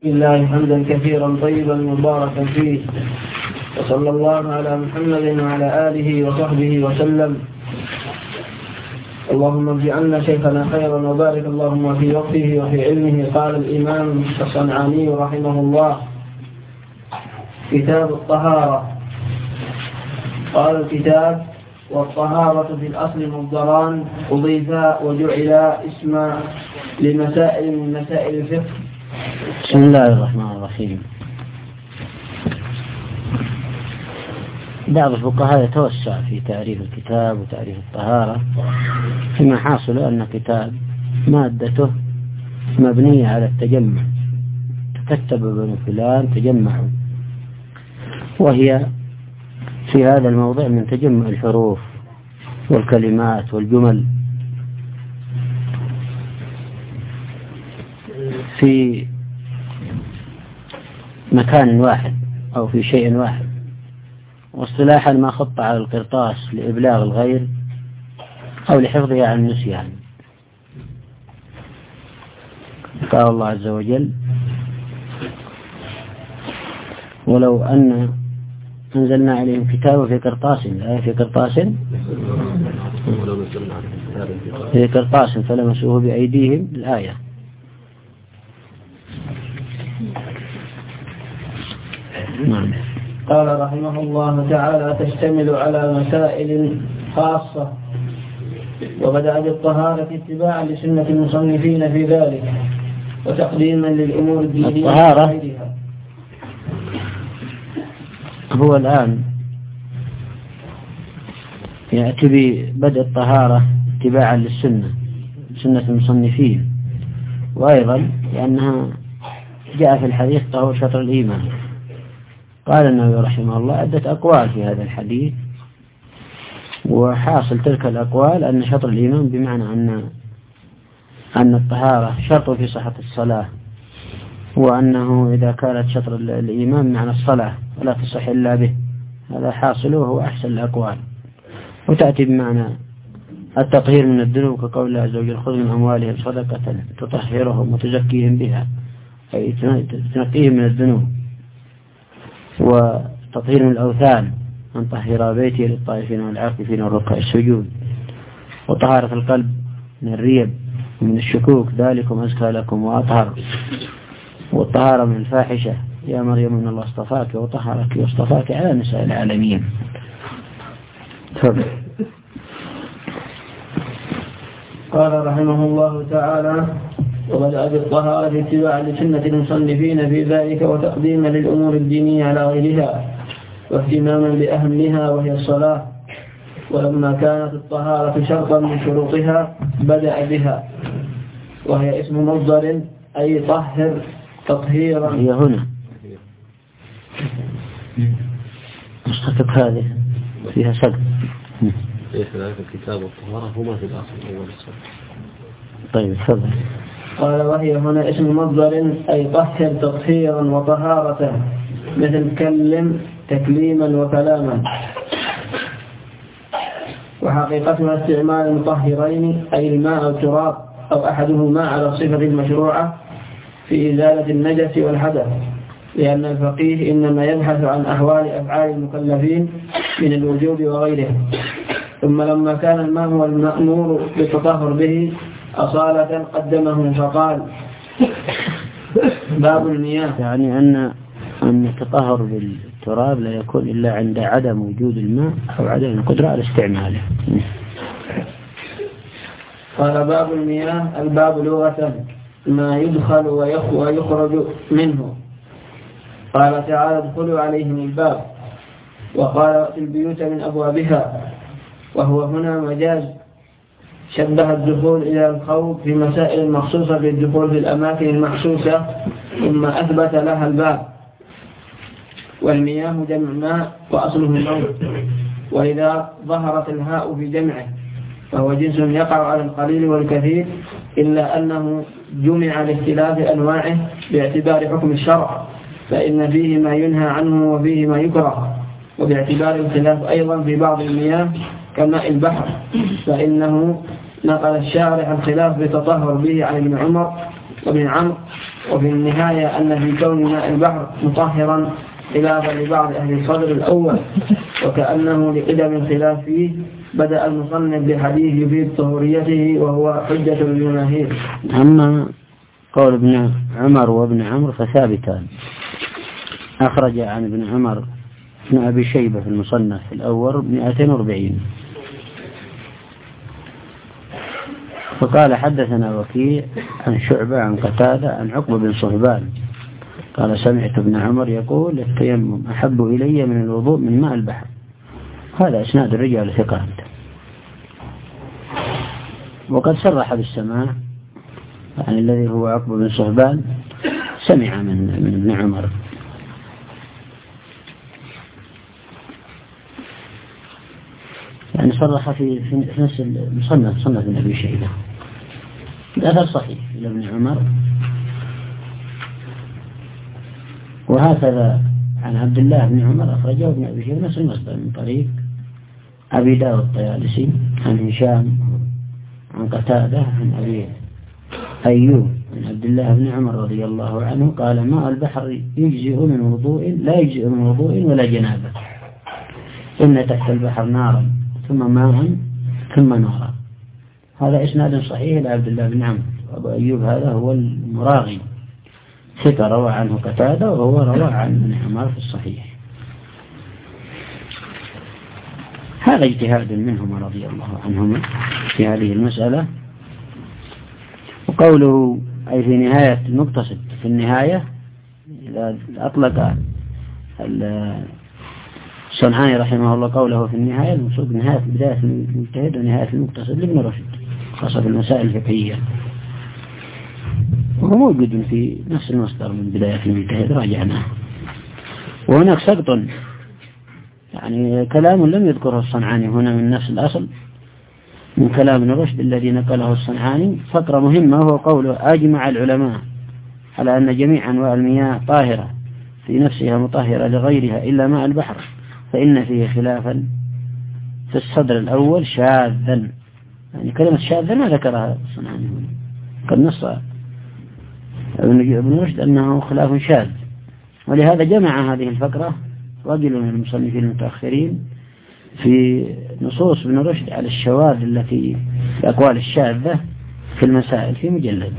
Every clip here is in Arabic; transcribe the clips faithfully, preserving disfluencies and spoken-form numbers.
الله حمدا كثيرا طيبا مباركا فيه، وصلى الله على محمد وعلى آله وصحبه وسلم. اللهم اجعلنا شيخنا خيرا وبارك اللهم في وقته وفي علمه. قال الإمام الصنعاني رحمه الله: كتاب الطهارة. قال الكتاب: والطهارة في الأصل مصدران أضيفا وجعلا اسما لمسائل من مسائل الفقه. بسم الله الرحمن الرحيم. بعض الفقهاء يتوسع في تعريف الكتاب وتعريف الطهارة، فيما حاصل أن كتاب مادته مبنية على التجمع، تكتب بنو فلان تجمعوا، وهي في هذا الموضع من تجمع الحروف والكلمات والجمل في مكان واحد أو في شيء واحد. واصطلاحا ما خط على القرطاس لإبلاغ الغير أو لحفظه عن النسيان. قال الله عز وجل: ولو أن أنزلنا عليهم كتابا في قرطاس، الآية في قرطاس في قرطاس فلمسوه بأيديهم، الآية. نعم. قال رحمه الله تعالى: تشتمل على مسائل خاصة. وبدأ بالطهارة اتباعا لسنة المصنفين في ذلك وتقديما للأمور الدينية. الطهارة هو الآن يأتي ببدء الطهارة اتباعا للسنة، سنة المصنفين، وأيضا لأنها جاء في الحديث طهور شطر الإيمان. قال النبي رحمه الله عدة أقوال في هذا الحديث، وحاصل تلك الأقوال أن شطر الإيمان بمعنى أن أن الطهارة شرط في صحة الصلاة، وأنه إذا كانت شطر الإيمان معنى الصلاة ولا تصح إلا به. هذا حاصله وهو أحسن الأقوال. وتأتي بمعنى التطهير من الذنوب كقول الله عز وجل: خذ من أموالهم صدقة تطهرهم وتزكيهم بها، أي تنقيهم من الذنوب. وتطهير من الأوثان، أن طهر بيتي للطائفين والعاكفين والركع السجود. وطهارة القلب من الريب ومن الشكوك، ذلكم أزكى لكم وأطهر. والطهارة من الفاحشة، يا مريم إن الله اصطفاك وطهرك واصطفاك على نساء العالمين. تفضل. قال رحمه الله تعالى: وبدأ بالطهارة اتباعا لسنة المصنفين في ذلك وتقديما للأمور الدينية على غيرها واهتماما بأهمها وهي الصلاة. ولما كانت الطهارة شرطا من شروطها بدأ بها، وهي اسم مصدر أي طهر تطهيرا. هي هنا مستقب هذه فيها سقف. في ذلك الكتاب والطهارة هما في الأصل أول الصلاة. طيب تفضل. قال: وهي هنا اسم مصدر أي طهر تطهيرا وطهارة، مثل كلم تكليما وكلاما. وحقيقتها استعمال المطهرين أي الماء أو التراب أو أحدهما على الصفة المشروعة في إزالة النجس والحدث، لأن الفقيه إنما يبحث عن أحوال أفعال المكلفين من الوجوب وغيره. ثم لما كان الماء هو المأمور بالتطهر به أصالة قدمه فقال: باب المياه. يعني أن أن التطهر بالتراب لا يكون إلا عند عدم وجود الماء أو عدم القدرة على استعماله. قال: باب المياه. الباب لغة ما يدخل ويخرج منه. قال تعالى: ادخلوا عليهم الباب. وقال: وأتوا البيوت من أبوابها. وهو هنا مجاز شبه الدخول إلى الخوف في مسائل مخصوصة بالدخول في الأماكن المحسوسة، ثم أثبت لها الباب. والمياه جمع ماء وأصله الموت، وإذا ظهرت الهاء في جمعه فهو جنس يقع على القليل والكثير، إلا أنه جمع لاختلاف أنواعه باعتبار حكم الشرع، فإن فيه ما ينهى عنه وفيه ما يكره. وباعتبار الخلاف أيضا في بعض المياه كماء البحر، فإنه نقل الشارح الخلاف بتطهر به عن ابن عمر وابن عمرو. وفي النهاية أن في كون ماء البحر مطهرا خلافا لبعض أهل الصدر الأول، وكأنه لقدم الخلاف فيه بدأ المصنف بحديث يفيد طهوريته وهو حجة الجماهير. أما قول ابن عمر وابن عمرو فثابتان، أخرج عن ابن عمر بن أبي شيبة في المصنف الأول مئتين وأربعين، فقال حدثنا وكيع عن شعبة عن قتادة عن عقبة بن صهبان قال سمعت ابن عمر يقول التيمم أحب إلي من الوضوء من ماء البحر. هذا إسناد الرجال ثقات. وقد صرح بالسماع، يعني الذي هو عقبة بن صهبان سمع من من ابن عمر. يعني صرح في في نفس المصنف مصنف ابن أبي شيبة. الأثر صحيح إلى ابن عمر. وهكذا عن عبد الله بن عمر أخرجه ابن أبي شيبة نفس المصدر من طريق أبي داود الطيالسي عن هشام عن قتادة عن أبي أيوب عن عبد الله بن عمر رضي الله عنه قال ماء البحر يجزئ من وضوء لا يجزئ من وضوء ولا جنابة، إن تحت البحر نارا ثم ماء ثم نارا. هذا إسناد صحيح لعبد الله بن عمرو. وأبو أيوب هذا هو المراغي ثقة روى عنه قتادة وهو روى عن ابن عمر في الصحيح. هذا اجتهاد منهما رضي الله عنهما في هذه المسألة. وقوله أي في نهاية المقتصد، في النهاية إذا أطلق الصنعاني رحمه الله قوله في النهاية المقصود نهاية بداية المجتهد ونهاية المقتصد لابن رشد خاصة في المسائل الفقهية، وهو موجود في نفس المصدر من بداية المجتهد راجعناه. وهناك سقط، يعني كلام لم يذكره الصنعاني هنا من نفس الأصل من كلام ابن رشد الذي نقله الصنعاني. فقرة مهمة هو قوله أجمع العلماء على أن جميع أنواع المياه طاهرة في نفسها مطهرة لغيرها إلا ماء البحر، فإن فيه خلافا في الصدر الأول شاذا. يعني كلمة شاذا ما ذكرها الصنعاني هنا، قد نص ابن رشد أنه خلاف شاذ، ولهذا جمع هذه الفقرة رجل من المصنفين المتأخرين في نصوص ابن رشد على الشواذ التي الأقوال الشاذة في المسائل في مجلد.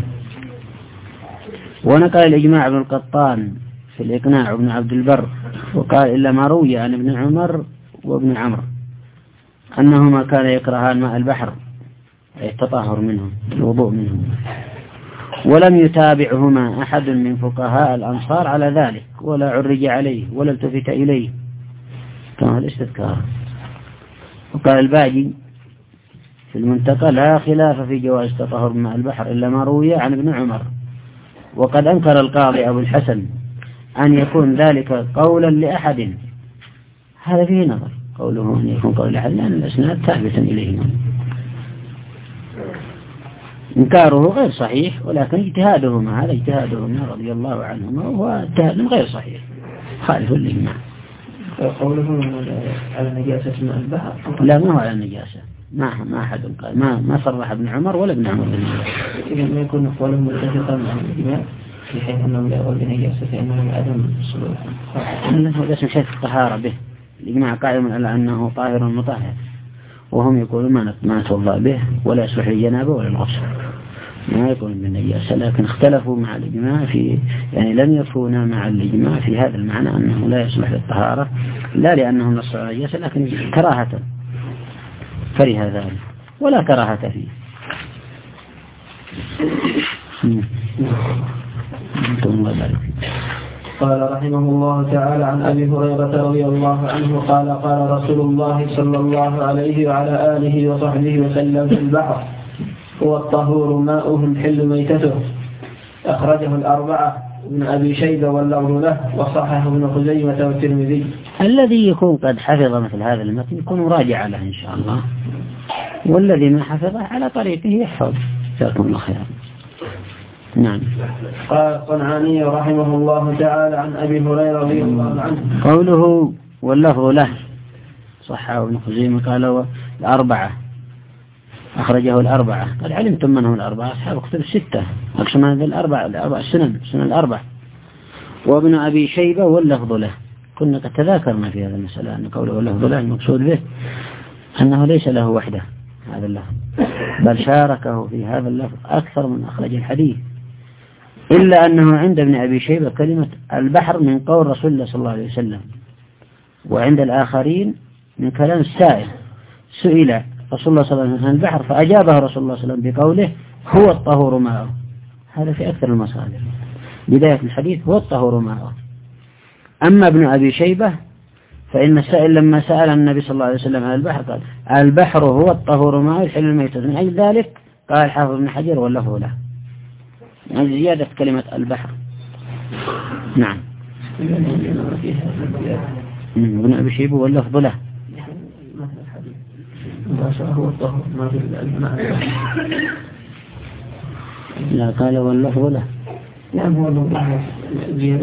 ونقل الإجماع ابن القطان في الإقناع ابن عبد البر وقال إلا ما روي عن ابن عمر وابن عمرو أنهما كان يكرهان ماء البحر أي التطهر منه الوضوء منه، ولم يتابعهما أحد من فقهاء الأنصار على ذلك ولا عرج عليه ولا التفت إليه كما الاستذكار. وقال الباجي في المنتقى لا خلاف في جواز التطهر ماء البحر إلا ما روي عن ابن عمر. وقد أنكر القاضي أبو الحسن أن يكون ذلك قولا لأحد، هذا فيه نظر قوله أن يكون قول لأحد لأن الأسناد ثابتا إليه. إنكاره غير صحيح ولكن اجتهادهما هذا اجتهادهما رضي الله عنهما وهو اجتهاد غير صحيح خالف الإجماع. قوله على نجاسة ماء البحر لا ما هو على النجاسة، ما ما أحد قال ما ما صرح ابن عمر ولا ابن عمر بالنجاسة. إذا ما يكون قولهم متفقا مع الإجماع في حيث أنهم لا يقول بنجاسة فإنهم عدم الصلوح. أنه اسم شيء الطهارة به، الإجماع قائم على أنه طاهر مطهر، وهم يقولون ما ما نتوضأ به ولا يصلح للجنابة ولا الغسل، ما يقولون بالنجاسة. لكن اختلفوا مع الإجماع في يعني لم يفونا مع الإجماع في هذا المعنى أنه لا يصلح للطهارة، لا لأنهم نصوا على النجاسة لكن كراهة كره ذلك ولا كراهة فيه. قال رحمه الله تعالى عن أبي هريرة رضي الله عنه قال قال رسول الله صلى الله عليه وعلى آله وصحبه وسلم في البحر هو الطهور ماؤه الحل ميتته. أخرجه الأربعة ابن أبي شيبة واللفظ له وصححه ابن خزيمة والترمذي. الذي يكون قد حفظ مثل هذا المتن يكون راجع له إن شاء الله، والذي ما حفظه على طريقه يحفظ. جزاكم الله خيرا. نعم. قال الصنعاني رحمه الله تعالى عن أبي هريرة رضي الله عنه قوله واللفظ له صححه ابن خزيمة قال الأربعة أخرجه الأربعة. قد علمتم من هم الأربعة أصحاب كتب الستة، أقسم هذه الأربعة الأربع سنن سنن الأربع. وابن أبي شيبة واللفظ له. كنا قد تذاكرنا في هذه المسألة أن قوله واللفظ له المقصود به أنه ليس له وحده هذا اللفظ، بل شاركه في هذا اللفظ أكثر من أخرج الحديث، إلا أنه عند ابن أبي شيبة كلمة البحر من قول رسول الله صلى الله عليه وسلم، وعند الآخرين من كلام السائل. سئل رسول الله صلى الله عليه وسلم عن البحر فأجابه رسول الله صلى الله عليه وسلم بقوله هو الطهور ماؤه. هذا في أكثر المصادر. بداية الحديث هو الطهور ماؤه. أما ابن أبي شيبة فإن السائل لما سأل النبي صلى الله عليه وسلم عن البحر قال البحر هو الطهور ماؤه يحل الميتة. من أجل ذلك قال حافظ ابن حجر واللفظ له، يعني زيادة كلمة البحر. نعم. ابن أبي شيبة واللفظ له. هو الطهور ما في الماء. لا قال واللفظ له. نعم هو الموضوع زيادة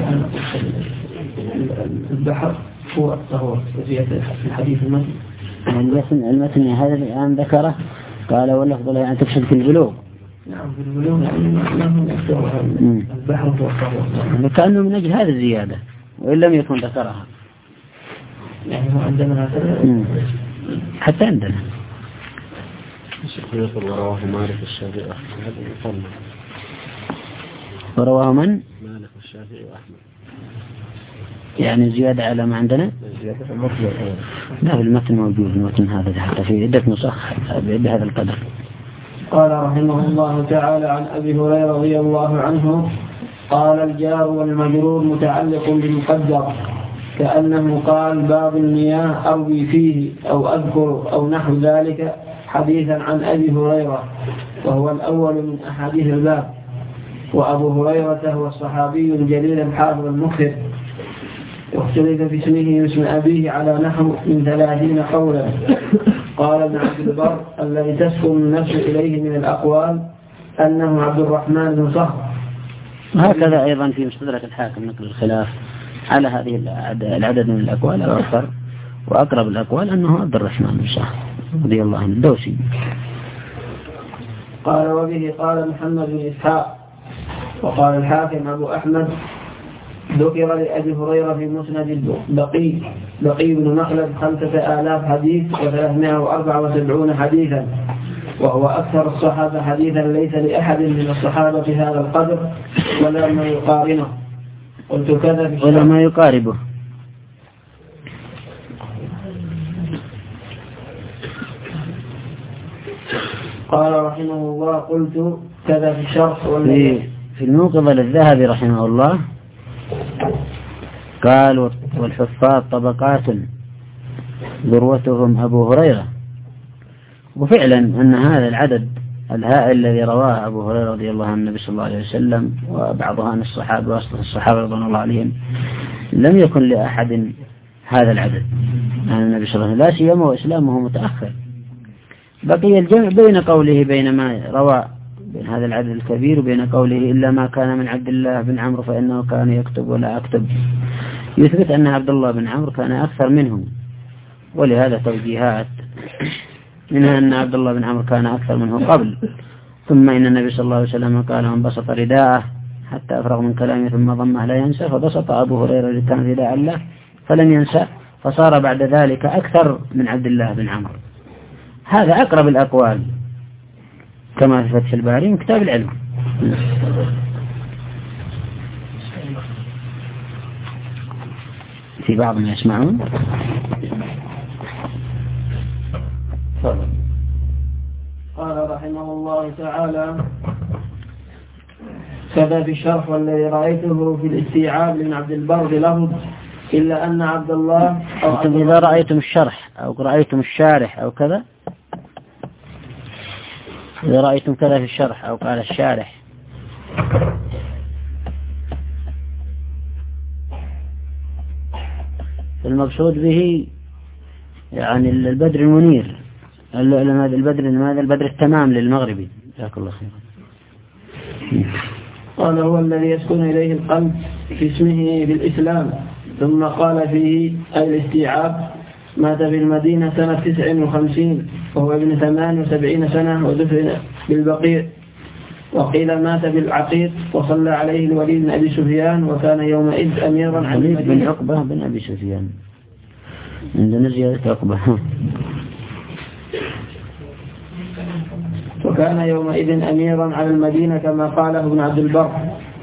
البحر هو الطهور زيادة الحديث المتن. المتن المتن هذا الآن ذكره قال واللفظ له يعني تقصد في البلوغ. نعم في البلوغ يعني ما هو يذكرها البحر هو الطهور. كأنه من أجل هذه الزيادة وإن لم يكن ذكرها. يعني هو عندنا هذا حتى عندنا. ورواه مالك الشافعي وأحمد. ورواه من؟ مالك الشافعي وأحمد. يعني زيادة على ما عندنا؟ زيادة في المتن. لا في المتن موجود المتن هذا حتى في عدة نسخ بهذا القدر. قال رحمه الله تعالى عن أبي هريرة رضي الله عنه قال الجار والمجرور متعلق بالمقدر، كأنه قال باب المياه أروي فيه أو أذكر أو نحو ذلك حديثا عن أبي هريرة، وهو الأول من أحاديث الباب. وأبو هريرة هو الصحابي الجليل الحافظ المكثر، واختلف في اسمه واسم أبيه على نحو من ثلاثين قولا. قال ابن عبد البر الذي تسكن النفس إليه من الأقوال أنه عبد الرحمن بن صخر. وهكذا أيضا في مستدرك الحاكم نقل الخلاف على هذه العدد من الأقوال الأكثر، وأقرب الأقوال أنه عبد الرحمن بن صخر رضي الله عنه الدوسي. قال وبه قال محمد بن إسحاق وقال الحاكم أبو أحمد ذكر لأبي هريرة في مسند بقي بقي بن مخلد خمسة آلاف حديث وثلاثمائة وأربعة وسبعون حديثا، وهو أكثر الصحابة حديثا ليس لأحد من الصحابة في هذا القدر ولا ما يقارنه. قلت كذا في ولا ما يقاربه. قال رحمه الله قلت كذا في الشرح في, في الموقظة للذهبي رحمه الله قال والحفاظ طبقات ذروتهم أبو هريرة. وفعلا أن هذا العدد الهائل الذي رواه أبو هريرة رضي الله عنه النبي صلى الله عليه وسلم وبعضها عن الصحابة وأصل الصحابة رضي الله عليهم لم يكن لأحد هذا العدد عن النبي صلى الله عليه وسلم، لا سيما وإسلامه متأخر. بقي الجمع بين قوله بين ما روى بين هذا العدد الكبير وبين قوله إلا ما كان من عبد الله بن عمرو فإنه كان يكتب ولا أكتب، يثبت أن عبد الله بن عمرو كان أكثر منهم. ولهذا توجيهات منها أن عبد الله بن عمرو كان أكثر منه قبل، ثم إن النبي صلى الله عليه وسلم قال من بسط رداءه حتى أفرغ من كلامه ثم ضمه لا ينسى، فبسط أبو هريرة رداء رداء الله فلم ينسى، فصار بعد ذلك أكثر من عبد الله بن عمرو. هذا أقرب الأقوال كما في فتح الباري من كتاب العلم. في بعض ما يسمعون. قال رحمه الله تعالى كذا في الشرح والذي رأيته في الاستيعاب من عبد البر لفظ إلا أن عبد الله أو عبد إذا رأيتم الشرح أو رأيتم الشارح أو كذا، إذا رأيتم كذا في الشرح أو قال الشارح المقصود به يعني البدر المنير، البدر ماذا البدر التمام للمغربي. جزاك الله خير. قال هو الذي يسكن إليه القلب في اسمه بالإسلام، ثم قال فيه أي الاستيعاب مات في المدينة سنة تسع وخمسين وهو ابن ثمان وسبعين سنة ودفن بالبقيع. وقيل مات بالعقيق وصلى عليه الوليد بن أبي سفيان وكان يومئذ أميرا عن الوليد المدينة. بن عقبة بن أبي سفيان عندنا زيادة عقبة. وكان يومئذ أميرا على المدينة كما قاله ابن عبد البر.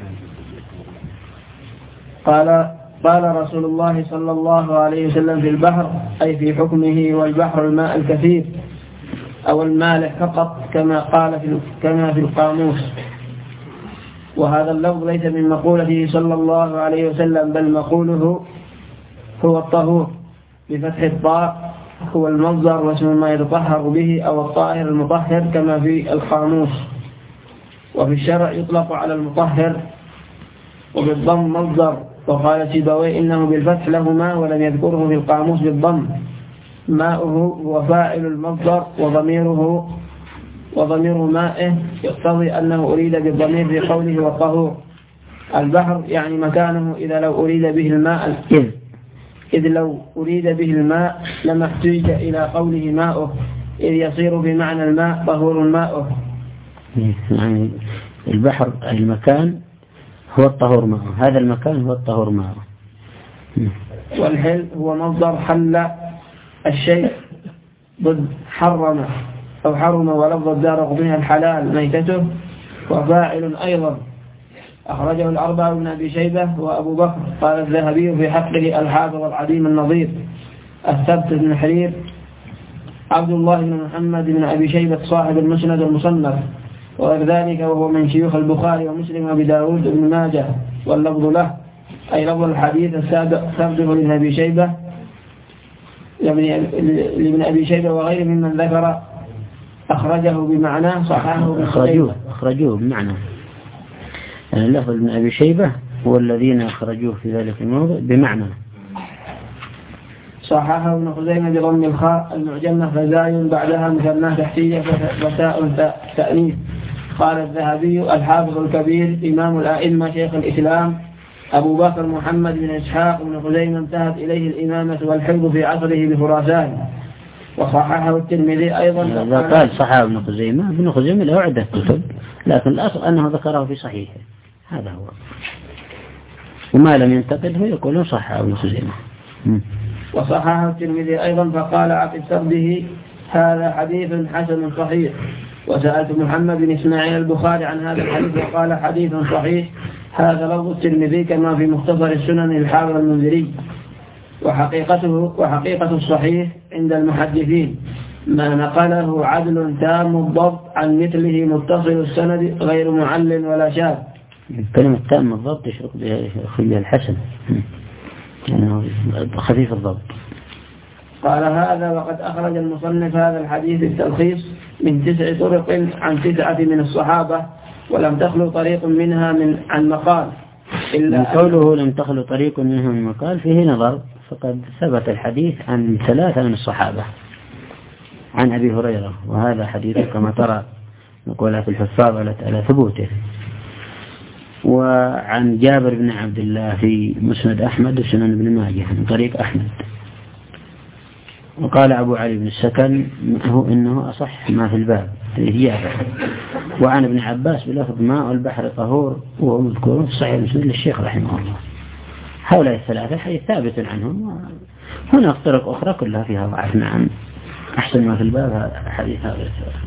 قال قال رسول الله صلى الله عليه وسلم في البحر أي في حكمه والبحر الماء الكثير أو المالح فقط كما قال في كما في القاموس. وهذا اللفظ ليس من مقولته صلى الله عليه وسلم بل مقوله هو الطهور بفتح الطاء هو المصدر واسم ما يتطهر به أو الطاهر المطهر كما في القاموس. وفي الشرع يطلق على المطهر وبالضم مصدر. وقال سيبويه إنه بالفتح لهما ولم يذكره في القاموس بالضم. ماؤه هو فاعل المصدر وضميره وضمير مائه يقتضي أنه أريد بالضمير في قوله والطهور. البحر يعني مكانه إذا لو أريد به الماء إذ لو أريد به الماء لما احتاج إلى قوله ماؤه إذ يصير بمعنى الماء طهور ماؤه. يعني البحر المكان هو الطهور ماؤه، هذا المكان هو الطهور ماؤه. والحل هو مصدر حل الشيء ضد حرم أو حرم ولفظ الدارقطني الحلال ميتته وفاعل أيضا. أخرجه الأربعة بن أبي شيبة وأبو بكر. قال الذهبي في حقه الحافظ العديم النظير الثبت بن حرير عبد الله بن محمد بن أبي شيبة صاحب المسند المصنف وغير ذلك وهو من شيوخ البخاري ومسلم وابي داود بن ماجه واللفظ له أي لفظ الحديث السابق ثبت بن أبي شيبة لابن أبي شيبة وغيره ممن ذكر أخرجه بمعناه صححه أخرجوه أخرجوه بمعنى يعني اللفظ ابن أبي شيبة هو الذين أخرجوه في ذلك الموضع بمعنى. صححه ابن خزيمة بضم الخاء المعجمة فزاي بعدها مثناه تحتية فتاء تأنيث. قال الذهبي الحافظ الكبير إمام الأئمة شيخ الإسلام أبو بكر محمد بن إسحاق بن خزيمة انتهت إليه الإمامة والحفظ في عصره بخراسان. وصححه الترمذي أيضا. إذا قال صححه ابن خزيمة ابن خزيمة له عدة كتب لكن الأصل أنه ذكره في صحيحه هذا هو، وما لم ينتقده يقولون صححه ابن خزيمة. وصححه الترمذي أيضا فقال عقب سرده هذا حديث حسن صحيح. وسألت محمد بن إسماعيل البخاري عن هذا الحديث وقال حديث صحيح. هذا لفظ الترمذي كما في مختصر السنن الحافظ المنذري. وحقيقته وحقيقة الصحيح عند المحدثين ما نقله عدل تام الضبط عن مثله متصل السند غير معلل ولا شاذ. كلمة تام الضبط يشرق بها الحسن يعني خفيف الضبط. قال هذا وقد أخرج المصنف هذا الحديث التلخيص من تسع طرق عن تسعة من الصحابة ولم تخلو طريق منها من عن مقال إلا قوله لم تخلو طريق منها من مقال فيه نظر فقد ثبت الحديث عن ثلاثة من الصحابة عن أبي هريرة وهذا حديث كما ترى نقولها في الحفاظ على ثبوته. وعن جابر بن عبد الله في مسند أحمد وسنن بن ماجه من طريق أحمد. وقال أبو علي بن السكن هو إنه أصح ما في الباب جابر. وعن ابن عباس بلفظ ماء البحر طهور وهو مذكور في صحيح مسلم للشيخ رحمه الله. هؤلاء الثلاثة حديث ثابت عنهم. هناك طرق أخرى كلها فيها ضعف. نعم أحسن ما في الباب حديث هؤلاء الثلاثة.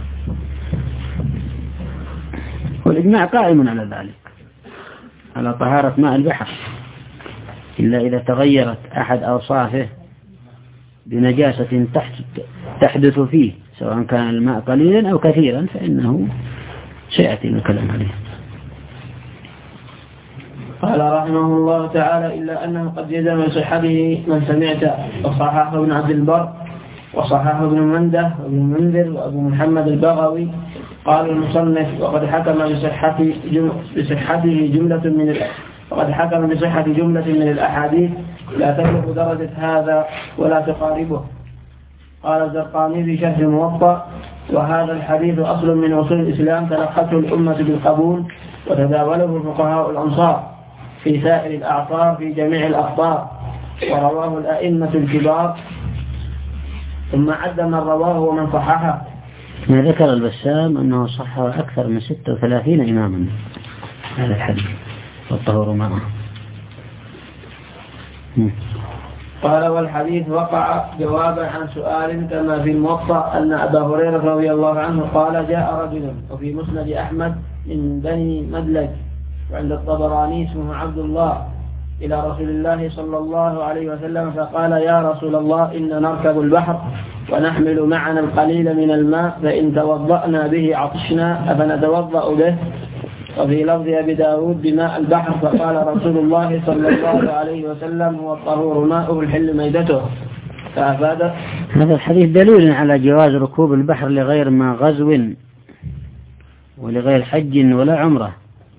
والإجماع قائم على ذلك على طهارة ماء البحر إلا إذا تغيرت أحد أوصافه بنجاسة تحدث فيه سواء كان الماء قليلا أو كثيرا فإنه سيأتي الكلام عليه. قال رحمه الله تعالى إلا أنه قد جزم من صحته من سمعت وصححه ابن عبد البر وصححه ابن منده وابن منذر وأبو محمد البغوي. قال المصنف وقد حكم بصحته بصحته جملة من وقد حكم بصحة جملة من الأحاديث لا تبلغ درجة هذا ولا تقاربه. قال الزرقاني في شرح الموطأ وهذا الحديث أصل من أصول الإسلام تلقته الأمة بالقبول وتداوله فقهاء الأنصار في سائر الأعصار في جميع الأخطار ورواه الأئمة الكبار ثم عد من رواه ومن صححه. ما ذكر البسام أنه صحه أكثر من ستة وثلاثين إماما هذا الحديث والطهور معه. قال والحديث وقع جوابا عن سؤال كما في الموطأ أن أبا هريرة رضي الله عنه قال جاء رجل وفي مسند أحمد من بني مدلج وعند الطبراني اسمه عبد الله إلى رسول الله صلى الله عليه وسلم فقال يا رسول الله إن نركب البحر ونحمل معنا القليل من الماء فإن توضأنا به عطشنا أفنتوضأ به. وفي لفظ أبي داود بماء البحر فقال رسول الله صلى الله عليه وسلم هو الطهور ماءه الحل ميتته. فأفاد هذا الحديث دليل على جواز ركوب البحر لغير ما غزو ولغير حج ولا عمره.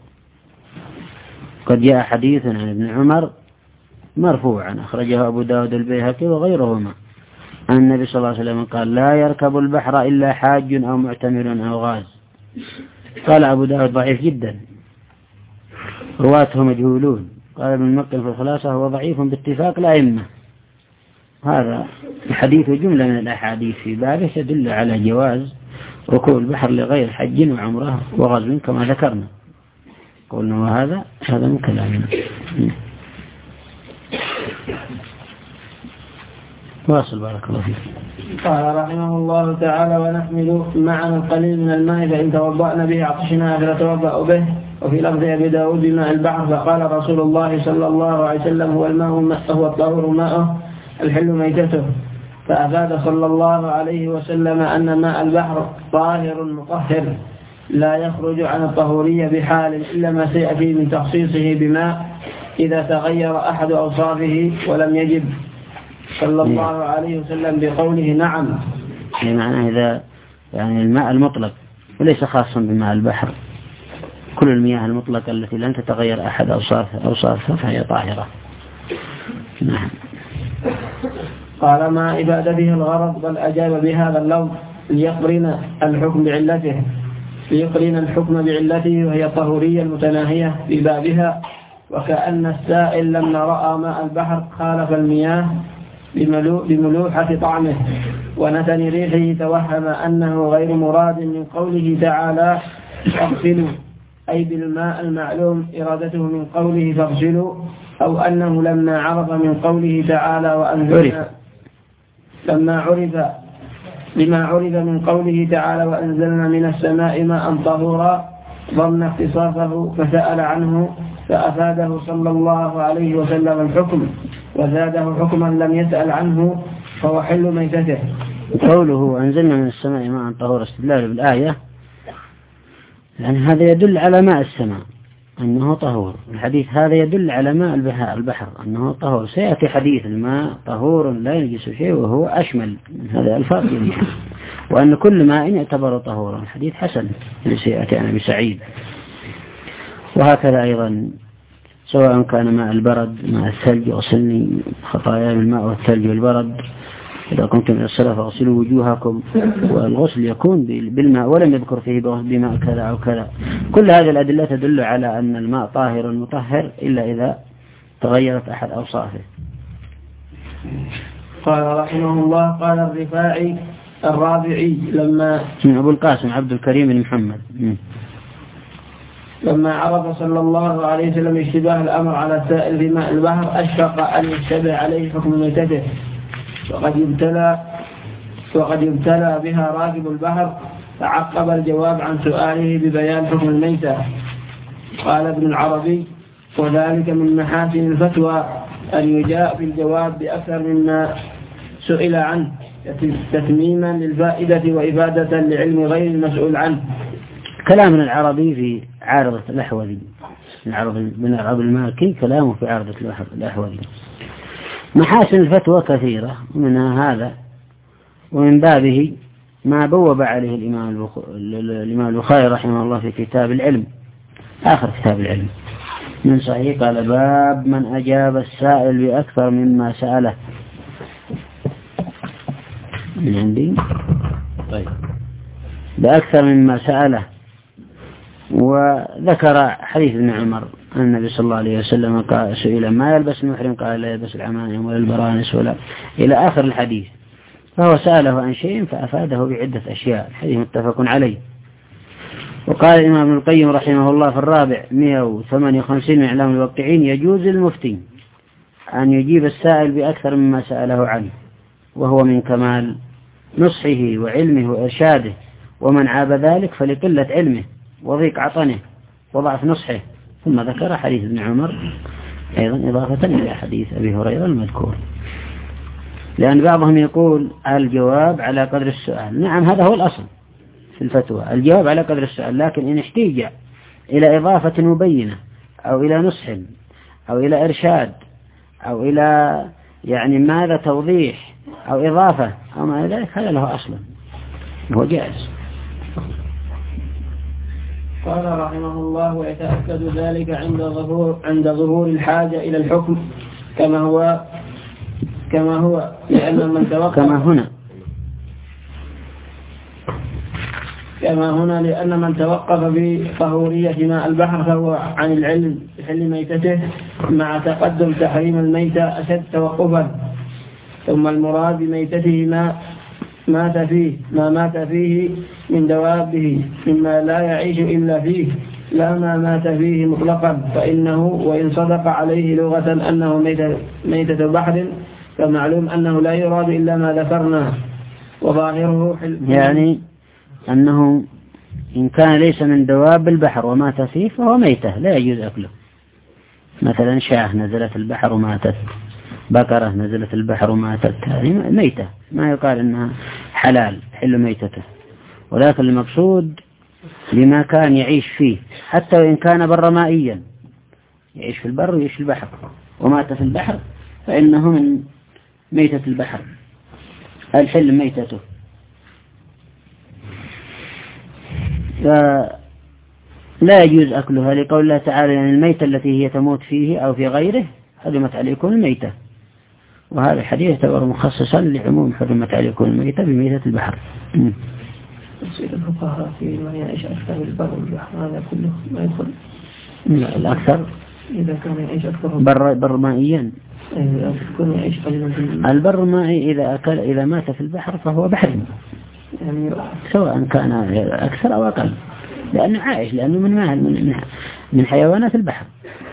قد جاء حديث عن ابن عمر مرفوعا أخرجه أبو داود البيهقي وغيرهما أن النبي صلى الله عليه وسلم قال لا يركب البحر إلا حاج أو معتمر أو غاز. قال أبو داود ضعيف جدا رواته مجهولون. قال ابن المقل في الخلاصة هو ضعيف باتفاق الأئمة. هذا الحديث جملة من الأحاديث في بابه تدل على جواز ركوب البحر لغير حج وعمره وغزو كما ذكرنا. قلنا وهذا هذا من كلامنا. واصل بارك الله فيك. قال رحمه الله تعالى ونحمل معنا القليل من الماء فإن توضأنا به عطشنا فنتوضأ به. وفي لفظ أبي داود بماء البحر فقال رسول الله صلى الله عليه وسلم هو الماء هو الطهور ماءه الحل ميتته. فأفاد صلى الله عليه وسلم أن ماء البحر طاهر مطهر لا يخرج عن الطهورية بحال إلا ما سيأتي من تخصيصه بماء إذا تغير أحد أوصافه ولم يجب صلى الله عليه وسلم بقوله نعم. يعني إذا يعني الماء المطلق وليس خاصا بماء البحر كل المياه المطلقة التي لن تتغير أحد أوصافها أوصافها فهي طاهرة. نعم. قال ما إفادة به الغرض بل أجاب بهذا اللفظ ليقرن الحكم بعلته ليقرن الحكم بعلته وهي الطهورية المتناهية في بابها. وكأن السائل لما رأى ماء البحر خالف المياه بملوحة طعمه ونتن ريحه توهم أنه غير مراد من قوله تعالى فاغسلوا أي بالماء المعلوم إرادته من قوله فاغسلوا أو أنه لما عرف من قوله تعالى وأنزلنا لما عرف لما عرف من قوله تعالى وأنزلنا من السماء ماء طهورا ظن اختصاصه فسأل عنه فأفاده صلى الله عليه وسلم الحكم وزاده حكما لم يسأل عنه فهو حل ميتته. قوله أنزلنا من السماء ماء طهورا استدلال بالآية يعني هذا يدل على ماء السماء أنه طهور. الحديث هذا يدل على ماء البحر أنه طهور. سيأتي حديث الماء طهور لا ينجس شيء وهو أشمل من هذا الفاظ جميعا وأن كل ماء يعتبر طهورا. الحديث حسن سيأتي عن أبي سعيد. وهكذا أيضا سواء كان ماء البرد ماء الثلج غسلني خطايا بالماء والثلج والبرد إذا كنتم من السلف فاغسلوا وجوهكم والغسل يكون بالماء ولم يذكر فيه بماء كذا أو كذا. كل هذه الأدلة تدل على أن الماء طاهر مطهر إلا إذا تغيرت أحد أوصافه. قال رحمه الله قال الرفاعي الرابعي لما من أبو القاسم عبد الكريم بن محمد لما عرف صلى الله عليه وسلم اشتباه الأمر على السائل في ماء البحر أشفق أن يشتبه عليه حكم ميتته وقد يبتلى وقد يبتلى بها راكب البحر فعقب الجواب عن سؤاله ببيان حكم الميتة. قال ابن العربي وذلك من محاسن الفتوى أن يجاء في الجواب بأكثر مما سئل عنه تتميما للفائدة وإفادة لعلم غير المسؤول عنه. كلام العربي في عارضة الأحوذي من العرب المالكي كلامه في عارضة الأحوذي. محاسن الفتوى كثيرة منها هذا ومن بابه ما بوب عليه الإمام الإمام البخاري رحمه الله في كتاب العلم آخر كتاب العلم من صحيح قال باب من أجاب السائل بأكثر مما سأله. من عندي طيب بأكثر مما سأله. وذكر حديث ابن عمر أن النبي صلى الله عليه وسلم قال سئل ما يلبس المحرم قال لا يلبس العمائم ولا البرانس ولا إلى آخر الحديث. فهو سأله عن شيء فأفاده بعدة أشياء. الحديث متفق عليه. وقال الإمام ابن القيم رحمه الله في الرابع مئة وثمانية وخمسين من إعلام الواقعين: يجوز للمفتي أن يجيب السائل بأكثر مما سأله عنه، وهو من كمال نصحه وعلمه وإرشاده، ومن عاب ذلك فلقلة علمه وضيق عطنه وضعف نصحه. ثم ذكر حديث ابن عمر أيضا إضافة إلى حديث أبي هريرة المذكور، لأن بعضهم يقول الجواب على قدر السؤال. نعم، هذا هو الأصل في الفتوى، الجواب على قدر السؤال، لكن إن احتيج إلى إضافة مبينة أو إلى نصح أو إلى إرشاد أو إلى يعني ماذا توضيح أو إضافة أو ما إلى ذلك، هذا له أصلا وهو جائز. قال رحمه الله: ويتأكد ذلك عند ظهور عند ظهور الحاجة إلى الحكم كما هو كما هو لأن من توقف كما هنا كما هنا لأن من توقف بطهورية ماء البحر فهو عن العلم بحل ميتته، مع تقدم تحريم الميتة أشد توقفا. ثم المراد بميتته ما مات فيه ما مات فيه من دوابه مما لا يعيش إلا فيه، لا ما مات فيه مطلقا، فإنه وإن صدق عليه لغة أنه ميتة, ميتة بحر فمعلوم أنه لا يراد إلا ما ذكرنا. وظاهره يعني أنه إن كان ليس من دواب البحر ومات فيه فهو ميتة لا يجوز أكله. مثلا شاة نزلت البحر وماتت، بقرة نزلت البحر وماتت، هذه ميتة، ما يقال أنها حلال حل ميتته. ولكن المقصود لما كان يعيش فيه، حتى وإن كان بر مائيا يعيش في البر ويعيش في البحر ومات في البحر فإنه من ميتة البحر الحل ميتته. لا يجوز أكلها لقول الله تعالى: يعني الميتة التي هي تموت فيه أو في غيره حرمت عليكم الميتة. وهذا الحديث يعتبر مخصصا لعموم حرمت عليكم الميتة بميتة البحر. تصير الفقهاء في ما يعيش أكثر بالبر والبحر هذا كله ما يدخل؟ لا، الأكثر إذا كان يعيش أكثر بر بر مائيا. إذا كان يعيش قليلا البر مائي إذا أكل إذا مات في البحر فهو بحر، يعني سواء كان أكثر أو أقل، لأنه عايش، لأنه من من من حيوانات البحر.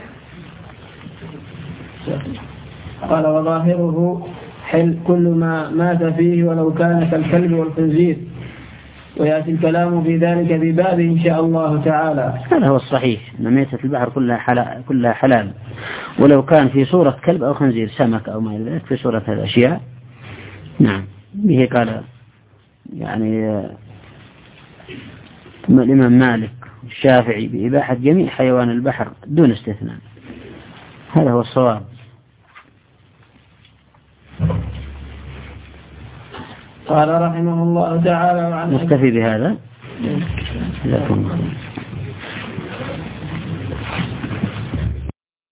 قال: وظاهره حل كل ما مات فيه ولو كان كالكلب والخنزير، ويأتي الكلام في ذلك في باب إن شاء الله تعالى. هذا هو الصحيح، أن ميتة البحر كلها حلال، كلها حلال، ولو كان في صورة كلب أو خنزير، سمك أو ما إلى ذلك، في صورة هذه الأشياء. نعم، به قال يعني الإمام مالك الشافعي بإباحة جميع حيوان البحر دون استثناء. هذا هو الصواب. قال رحمه الله تعالى: نكتفي بهذا.